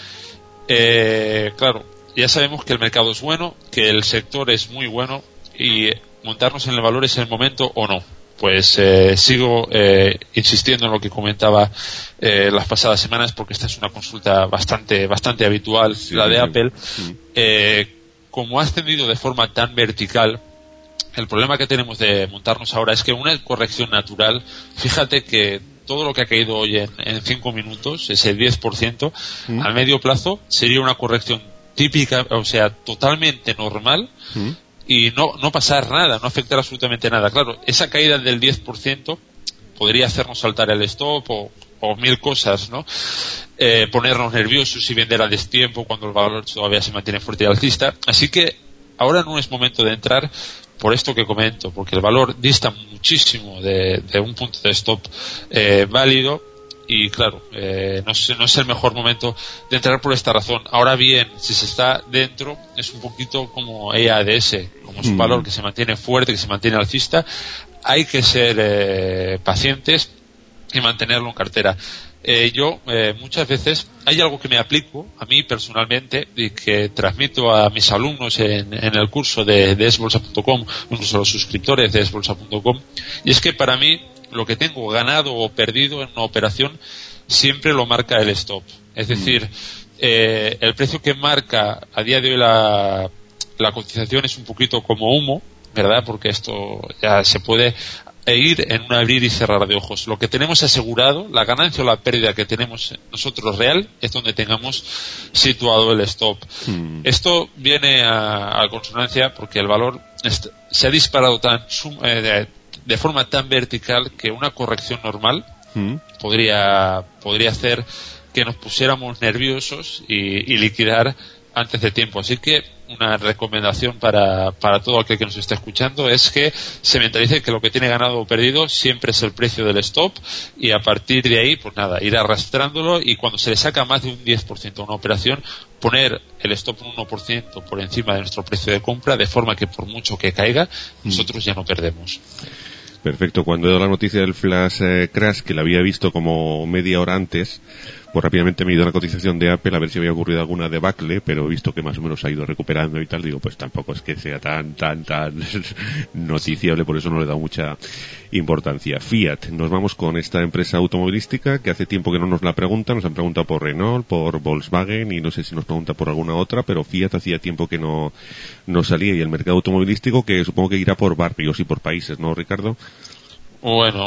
Claro, ya sabemos que el mercado es bueno, que el sector es muy bueno, y montarnos en el valor es el momento o no. Pues sigo insistiendo en lo que comentaba las pasadas semanas, porque esta es una consulta bastante habitual, la de Apple. Como ha ascendido de forma tan vertical, el problema que tenemos de montarnos ahora es que una corrección natural, fíjate que todo lo que ha caído hoy en 5 minutos, ese 10%, a medio plazo sería una corrección típica, o sea, totalmente normal, y no pasar nada, no afectar absolutamente nada. Claro, esa caída del 10% podría hacernos saltar el stop o mil cosas, ¿no? Ponernos nerviosos y vender a destiempo cuando el valor todavía se mantiene fuerte y alcista. Así que ahora no es momento de entrar por esto que comento, porque el valor dista muchísimo de un punto de stop válido. Y claro, no es el mejor momento de entrar por esta razón. Ahora bien, si se está dentro, es un poquito como EADS, como es un valor que se mantiene fuerte, que se mantiene alcista, hay que ser pacientes y mantenerlo en cartera. Yo muchas veces hay algo que me aplico a mí personalmente y que transmito a mis alumnos en el curso de esbolsa.com, incluso a los suscriptores de esbolsa.com, y es que para mí lo que tengo ganado o perdido en una operación siempre lo marca el stop. Es decir, el precio que marca a día de hoy la cotización es un poquito como humo, ¿verdad? Porque esto ya se puede ir en un abrir y cerrar de ojos. Lo que tenemos asegurado, la ganancia o la pérdida que tenemos nosotros real, es donde tengamos situado el stop. Esto viene a consonancia porque el valor se ha disparado de forma tan vertical que una corrección normal podría hacer que nos pusiéramos nerviosos y liquidar antes de tiempo. Así que una recomendación para todo aquel que nos esté escuchando es que se mentalice que lo que tiene ganado o perdido siempre es el precio del stop, y a partir de ahí, pues nada, ir arrastrándolo, y cuando se le saca más de un 10% a una operación, poner el stop un 1% por encima de nuestro precio de compra, de forma que por mucho que caiga, nosotros ya no perdemos. Perfecto. Cuando he dado la noticia del flash crash, que la había visto como media hora antes, pues rápidamente me he ido a la cotización de Apple a ver si había ocurrido alguna debacle, pero he visto que más o menos ha ido recuperando y tal, digo, pues tampoco es que sea tan noticiable, por eso no le he dado mucha importancia. Fiat, nos vamos con esta empresa automovilística que hace tiempo que no nos la preguntan, nos han preguntado por Renault, por Volkswagen y no sé si nos pregunta por alguna otra, pero Fiat hacía tiempo que no salía, y el mercado automovilístico que supongo que irá por barrios y por países, ¿no, Ricardo? Bueno,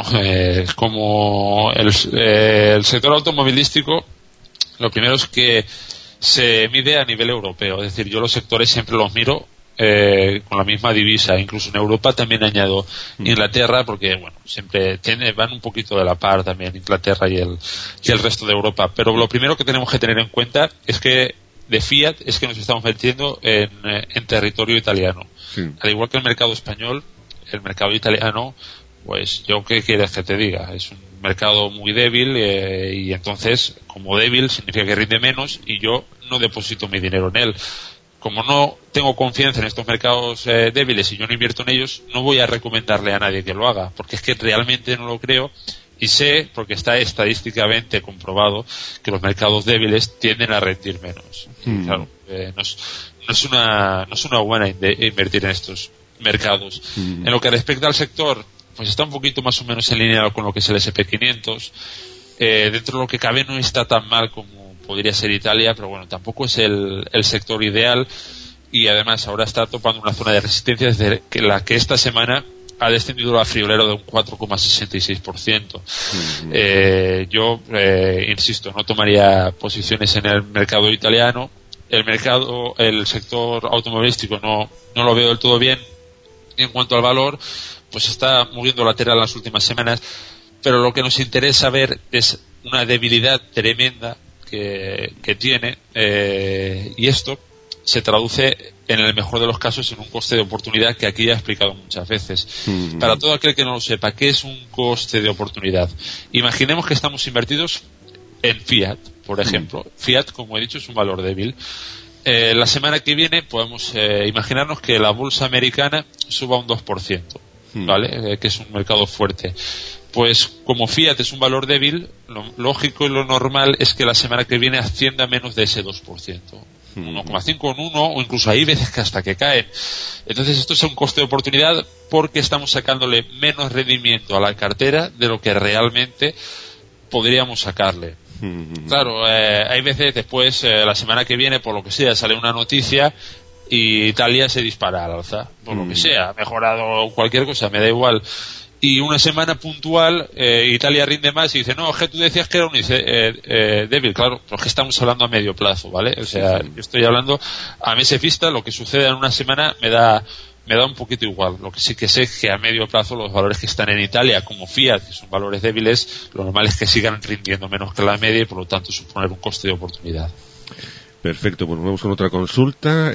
como el sector automovilístico, lo primero es que se mide a nivel europeo. Es decir, yo los sectores siempre los miro con la misma divisa. Incluso en Europa también añado Inglaterra, porque bueno, siempre van un poquito de la par también Inglaterra y el resto de Europa. Pero lo primero que tenemos que tener en cuenta es que de Fiat es que nos estamos metiendo en territorio italiano. Al igual que el mercado español, el mercado italiano, pues yo qué quieres que te diga, es un mercado muy débil, y entonces como débil significa que rinde menos, y yo no deposito mi dinero en él. Como no tengo confianza en estos mercados débiles y yo no invierto en ellos, no voy a recomendarle a nadie que lo haga, porque es que realmente no lo creo, y sé, porque está estadísticamente comprobado, que los mercados débiles tienden a rendir menos. Claro, no es una buena invertir en estos mercados. En lo que respecta al sector, pues está un poquito más o menos en línea con lo que es el S&P 500. Dentro de lo que cabe no está tan mal como podría ser Italia, pero bueno, tampoco es el sector ideal, y además ahora está topando una zona de resistencia desde la que esta semana ha descendido la friolera de un 4,66%. Yo insisto, no tomaría posiciones en el mercado italiano. El sector automovilístico no lo veo del todo bien. En cuanto al valor, pues está moviendo lateral en las últimas semanas, pero lo que nos interesa ver es una debilidad tremenda que tiene, y esto se traduce en el mejor de los casos en un coste de oportunidad, que aquí ya he explicado muchas veces. Para todo aquel que no lo sepa, ¿qué es un coste de oportunidad? Imaginemos que estamos invertidos en Fiat, por ejemplo. Fiat, como he dicho, es un valor débil. La semana que viene podemos imaginarnos que la bolsa americana suba un 2%, ¿vale? Que es un mercado fuerte. Pues como Fiat es un valor débil, lo lógico y lo normal es que la semana que viene ascienda menos de ese 2%. 1,5 en 1, o incluso hay veces que hasta que caen. Entonces esto es un coste de oportunidad, porque estamos sacándole menos rendimiento a la cartera de lo que realmente podríamos sacarle. Claro, hay veces después, la semana que viene, por lo que sea, sale una noticia y Italia se dispara al alza, por lo que sea, ha mejorado cualquier cosa, me da igual. Y una semana puntual, Italia rinde más y dice, no, es que tú decías que era un débil. Claro, pero es que estamos hablando a medio plazo, ¿vale? O sea, yo estoy hablando a meses vista. Lo que suceda en una semana me da un poquito igual. Lo que sí que sé es que a medio plazo los valores que están en Italia, como Fiat, que son valores débiles, lo normal es que sigan rindiendo menos que la media y por lo tanto suponer un coste de oportunidad. Perfecto, pues vamos con otra consulta.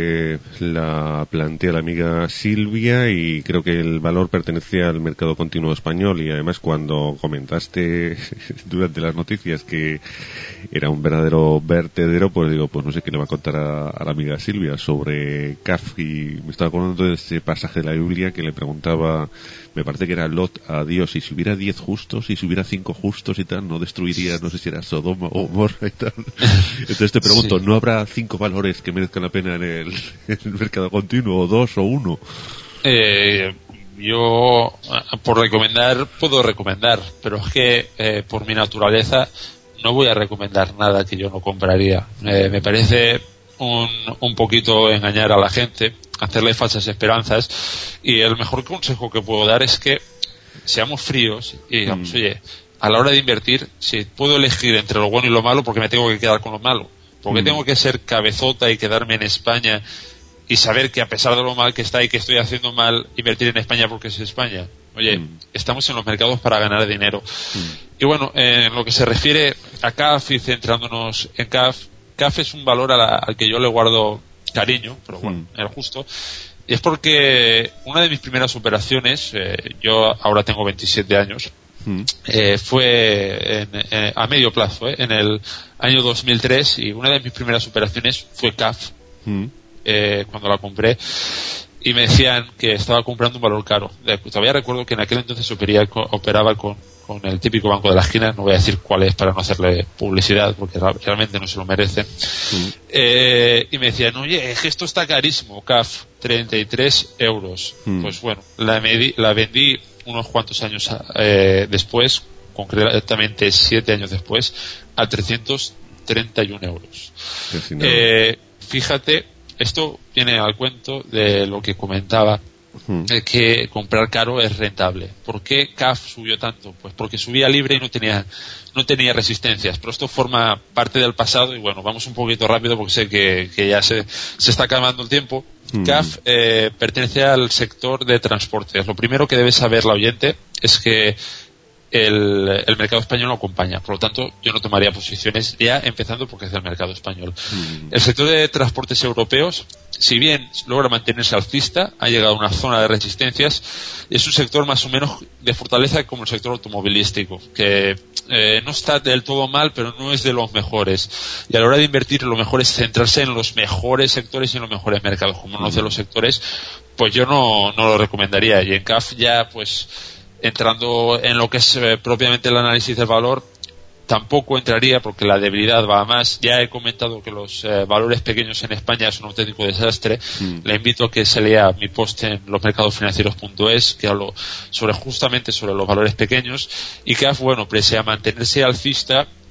La plantea la amiga Silvia, y creo que el valor pertenece al mercado continuo español, y además cuando comentaste durante las noticias que era un verdadero vertedero, pues digo, pues no sé qué le va a contar a la amiga Silvia sobre CAF, y me estaba acordando de ese pasaje de la Biblia que le preguntaba, me parece que era Lot a Dios, y si hubiera 10 justos, y si hubiera 5 justos y tal, no destruiría, no sé si era Sodoma o Gomorra y tal. Entonces te pregunto, ¿no habrá 5 valores que merezcan la pena en el mercado continuo, o 2 o 1? Yo, por recomendar, puedo recomendar, pero es que por mi naturaleza no voy a recomendar nada que yo no compraría. Me parece un poquito engañar a la gente, hacerle falsas esperanzas, y el mejor consejo que puedo dar es que seamos fríos y digamos, oye, a la hora de invertir, si puedo elegir entre lo bueno y lo malo, porque me tengo que quedar con lo malo, porque tengo que ser cabezota y quedarme en España y saber que a pesar de lo mal que está y que estoy haciendo mal, invertir en España porque es España. Oye, estamos en los mercados para ganar dinero. Y bueno, en lo que se refiere a CAF y centrándonos en CAF es un valor al que yo le guardo cariño, pero bueno, el justo. Y es porque una de mis primeras operaciones, yo ahora tengo 27 años, fue a medio plazo, en el año 2003, y una de mis primeras operaciones fue CAF, cuando la compré, y me decían que estaba comprando un valor caro. Todavía recuerdo que en aquel entonces operaba con el típico banco de la esquina, no voy a decir cuál es para no hacerle publicidad, porque realmente no se lo merecen. Y me decían, oye, es que esto está carísimo, CAF, 33 euros. Pues bueno, la vendí unos cuantos años después, concretamente 7 años después, a 331 euros. Fíjate, esto viene al cuento de lo que comentaba, que comprar caro es rentable. ¿Por qué CAF subió tanto? Pues porque subía libre y no tenía resistencias, pero esto forma parte del pasado, y bueno, vamos un poquito rápido porque sé que ya se está acabando el tiempo. CAF pertenece al sector de transportes. Lo primero que debe saber la oyente es que el mercado español lo acompaña, por lo tanto yo no tomaría posiciones ya empezando porque es del mercado español. El sector de transportes europeos, si bien logra mantenerse alcista, ha llegado a una zona de resistencias, y es un sector más o menos de fortaleza como el sector automovilístico, que no está del todo mal, pero no es de los mejores, y a la hora de invertir lo mejor es centrarse en los mejores sectores y en los mejores mercados, como no de los sectores, pues yo no lo recomendaría. Y en CAF ya, pues entrando en lo que es propiamente el análisis del valor, tampoco entraría porque la debilidad va a más. Ya he comentado que los valores pequeños en España son un auténtico desastre. Le invito a que se lea mi post en losmercadosfinancieros.es, que hablo justamente sobre los valores pequeños, y que bueno, pese a mantenerse alcista,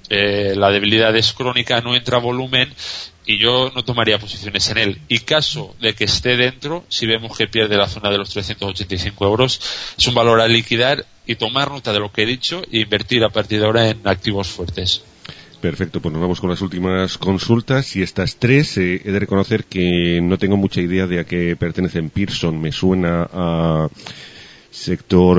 la debilidad es crónica, no entra volumen y yo no tomaría posiciones en él. Y caso de que esté dentro, si vemos que pierde la zona de los 385 euros, es un valor a liquidar y tomar nota de lo que he dicho e invertir a partir de ahora en activos fuertes. Perfecto, pues nos vamos con las últimas consultas y estas tres. He de reconocer que no tengo mucha idea de a qué pertenecen. Pearson me suena a sector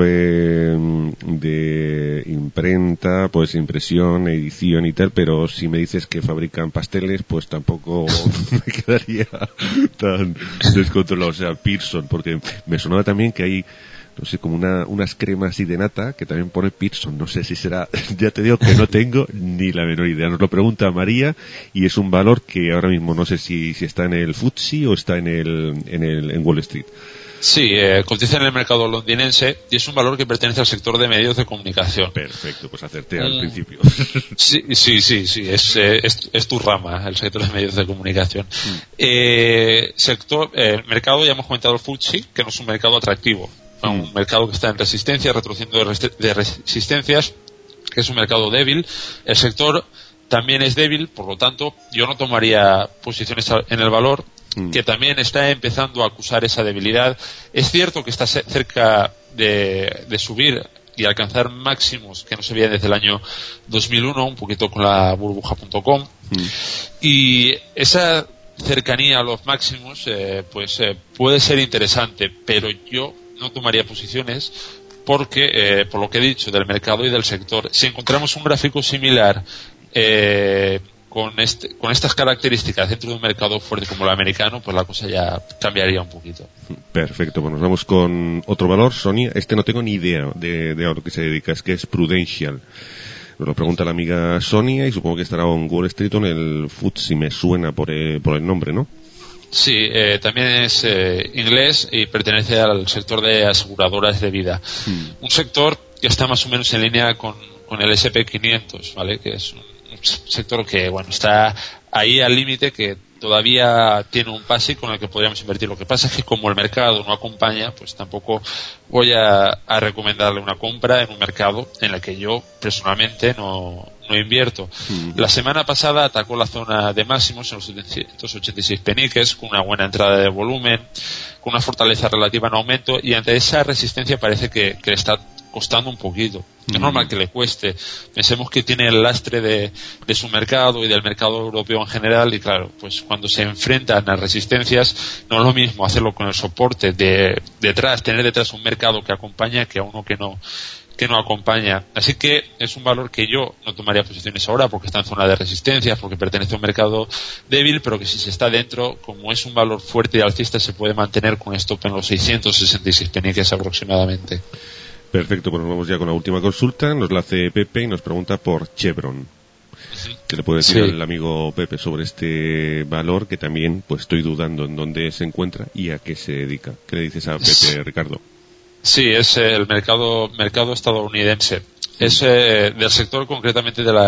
de imprenta, pues impresión, edición y tal, pero si me dices que fabrican pasteles, pues tampoco me quedaría tan descontrolado. O sea, Pearson, porque me sonaba también que hay, no sé, como unas cremas así de nata que también pone Pearson. No sé si será, ya te digo que no tengo ni la menor idea. Nos lo pregunta María y es un valor que ahora mismo no sé si está en el FTSE o está en Wall Street. Sí, cotiza en el mercado londinense y es un valor que pertenece al sector de medios de comunicación. Perfecto, pues acerté al principio. Sí, es tu rama, el sector de medios de comunicación. Mercado, ya hemos comentado el FTSE, que no es un mercado atractivo. Un mercado que está en resistencia, retrocediendo de resistencias, que es un mercado débil. El sector también es débil, por lo tanto, yo no tomaría posiciones en el valor, que también está empezando a acusar esa debilidad. Es cierto que está cerca de subir y alcanzar máximos que no se veían desde el año 2001, un poquito con la burbuja.com, y esa cercanía a los máximos puede ser interesante, pero yo no tomaría posiciones porque, por lo que he dicho del mercado y del sector, si encontramos un gráfico similar con estas características dentro de un mercado fuerte como el americano, pues la cosa ya cambiaría un poquito. Perfecto, pues nos vamos con otro valor, Sonia. Este no tengo ni idea de a lo que se dedica, es que es Prudential. Nos lo pregunta la amiga Sonia y supongo que estará en Wall Street o en el FTSE, me suena por el nombre, ¿no? Sí, también es inglés y pertenece al sector de aseguradoras de vida. Un sector que está más o menos en línea con el S&P 500, ¿vale? Que es un sector que, bueno, está ahí al límite, que todavía tiene un pase con el que podríamos invertir. Lo que pasa es que como el mercado no acompaña, pues tampoco voy a recomendarle una compra en un mercado en el que yo personalmente no invierto. La semana pasada atacó la zona de máximos en los 786 peniques con una buena entrada de volumen, con una fortaleza relativa en aumento, y ante esa resistencia parece que le está costando un poquito. Es normal que le cueste. Pensemos que tiene el lastre de su mercado y del mercado europeo en general, y claro, pues cuando se enfrentan a resistencias, no es lo mismo hacerlo con el soporte tener detrás un mercado que acompaña que a uno que no acompaña. Así que es un valor que yo no tomaría posiciones ahora porque está en zona de resistencia, porque pertenece a un mercado débil, pero que si se está dentro, como es un valor fuerte y alcista, se puede mantener con stop en los 666 peniques aproximadamente. Perfecto, pues nos vamos ya con la última consulta. Nos la hace Pepe y nos pregunta por Chevron. ¿Qué le puede decir al amigo Pepe sobre este valor que también pues estoy dudando en dónde se encuentra y a qué se dedica? ¿Qué le dices a Pepe, Ricardo? Sí, es el mercado estadounidense. Es del sector concretamente de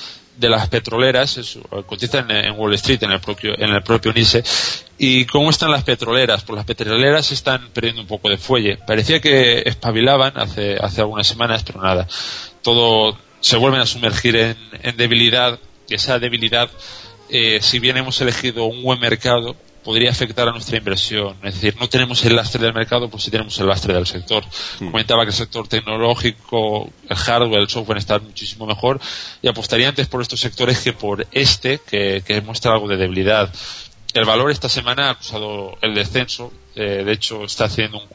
las petroleras, cotiza en Wall Street, en el propio NYSE. ¿Y cómo están las petroleras? Pues las petroleras están perdiendo un poco de fuelle. Parecía que espabilaban hace algunas semanas, pero nada. Todo se vuelven a sumergir en debilidad. Y esa debilidad, si bien hemos elegido un buen mercado, podría afectar a nuestra inversión. Es decir, no tenemos el lastre del mercado, pues sí tenemos el lastre del sector. Comentaba que el sector tecnológico, el hardware, el software está muchísimo mejor, y apostaría antes por estos sectores que por que muestra algo de debilidad. El valor esta semana ha acusado el descenso, de hecho está haciendo un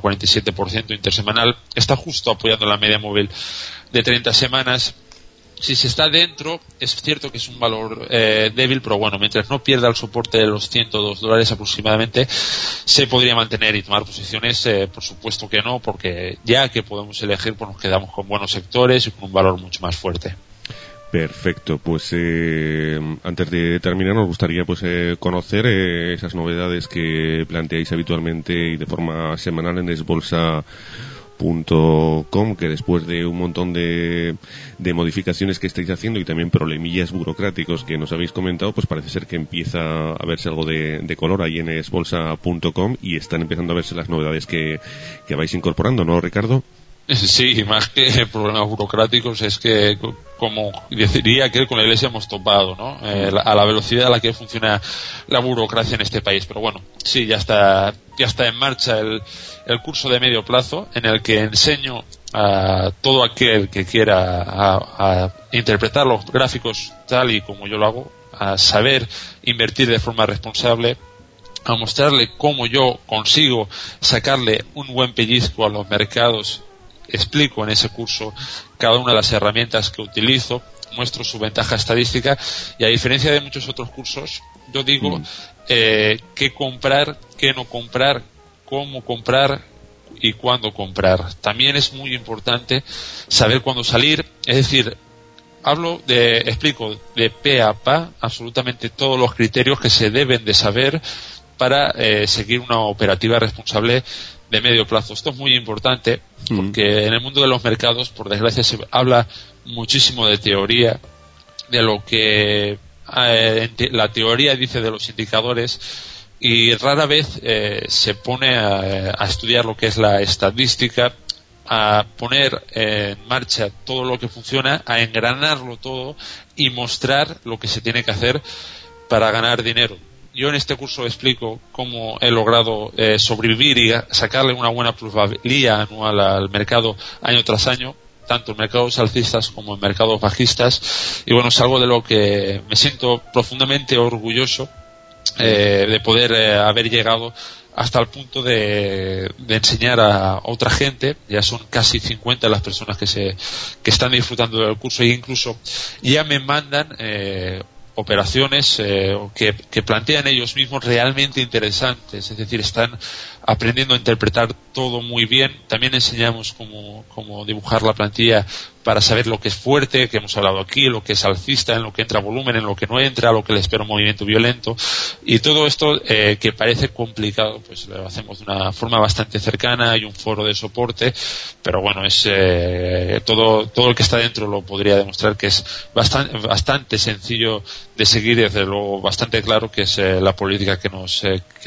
4,47% intersemanal, está justo apoyando la media móvil de 30 semanas. Si se está dentro, es cierto que es un valor débil, pero bueno, mientras no pierda el soporte de los $102 aproximadamente, se podría mantener y tomar posiciones. Por supuesto que no, porque ya que podemos elegir, pues nos quedamos con buenos sectores y con un valor mucho más fuerte. Perfecto, pues antes de terminar nos gustaría pues conocer esas novedades que planteáis habitualmente y de forma semanal en esbolsa.com, que después de un montón de modificaciones que estáis haciendo y también problemillas burocráticos que nos habéis comentado, pues parece ser que empieza a verse algo de color ahí en esbolsa.com y están empezando a verse las novedades que vais incorporando, ¿no, Ricardo? Sí, más que problemas burocráticos, es que, como diría que con la Iglesia hemos topado, ¿no? A la velocidad a la que funciona la burocracia en este país. Pero bueno, sí, ya está en marcha el curso de medio plazo, en el que enseño a todo aquel que quiera a interpretar los gráficos tal y como yo lo hago, a saber invertir de forma responsable, a mostrarle cómo yo consigo sacarle un buen pellizco a los mercados. Explico en ese curso cada una de las herramientas que utilizo, muestro su ventaja estadística, y a diferencia de muchos otros cursos, yo digo qué comprar, qué no comprar, cómo comprar y cuándo comprar. También es muy importante saber cuándo salir, es decir, explico de pe a pa absolutamente todos los criterios que se deben de saber para seguir una operativa responsable de medio plazo. Esto es muy importante porque en el mundo de los mercados, por desgracia, se habla muchísimo de teoría, de lo que la teoría dice de los indicadores, y rara vez se pone a estudiar lo que es la estadística, a poner en marcha todo lo que funciona, a engranarlo todo y mostrar lo que se tiene que hacer para ganar dinero. Yo en este curso explico cómo he logrado sobrevivir y sacarle una buena plusvalía anual al mercado año tras año, tanto en mercados alcistas como en mercados bajistas, y bueno, es algo de lo que me siento profundamente orgulloso de poder haber llegado hasta el punto de enseñar a otra gente. Ya son casi 50 las personas que están disfrutando del curso, e incluso ya me mandan operaciones que plantean ellos mismos realmente interesantes, es decir, están aprendiendo a interpretar todo muy bien. También enseñamos cómo dibujar la plantilla para saber lo que es fuerte, que hemos hablado aquí, lo que es alcista, en lo que entra volumen, en lo que no entra, lo que le espera un movimiento violento, y todo esto que parece complicado, pues lo hacemos de una forma bastante cercana. Hay un foro de soporte, pero bueno, es todo el que está dentro lo podría demostrar que es bastante sencillo de seguir, desde luego bastante claro, que es la política que nos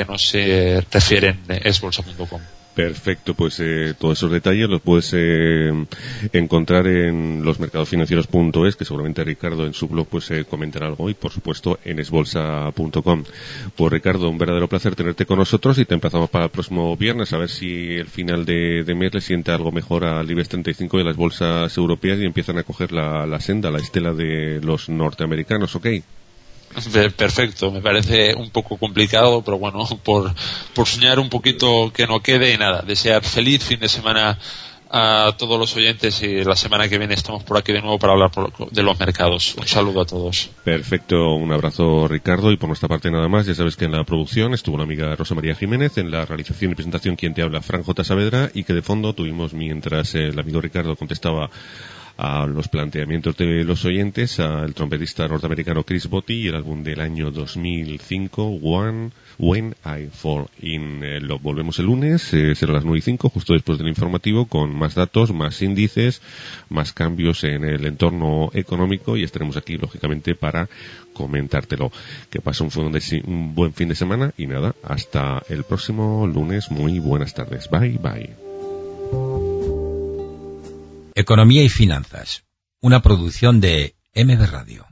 refiere en esbolsa.com. Perfecto, pues todos esos detalles los puedes encontrar en losmercadosfinancieros.es, que seguramente Ricardo en su blog pues comentará algo, y por supuesto en esbolsa.com. Pues Ricardo, un verdadero placer tenerte con nosotros, y te emplazamos para el próximo viernes a ver si el final de mes le sienta algo mejor al IBEX 35 y a las bolsas europeas y empiezan a coger la senda, la estela de los norteamericanos, ¿ok? Perfecto, me parece un poco complicado, pero bueno, por soñar un poquito que no quede, y nada, desear feliz fin de semana a todos los oyentes, y la semana que viene estamos por aquí de nuevo para hablar de los mercados. Un saludo a todos. Perfecto, un abrazo Ricardo, y por nuestra parte nada más. Ya sabes que en la producción estuvo la amiga Rosa María Jiménez, en la realización y presentación quien te habla, Fran J. Saavedra, y que de fondo tuvimos, mientras el amigo Ricardo contestaba a los planteamientos de los oyentes, al trompetista norteamericano Chris Botti y el álbum del año 2005, When I Fall In Love. Volvemos el lunes, será las 9:05, justo después del informativo, con más datos, más índices, más cambios en el entorno económico, y estaremos aquí, lógicamente, para comentártelo. Que pase un buen fin de semana, y nada, hasta el próximo lunes. Muy buenas tardes. Bye, bye. Economía y finanzas, una producción de MB Radio.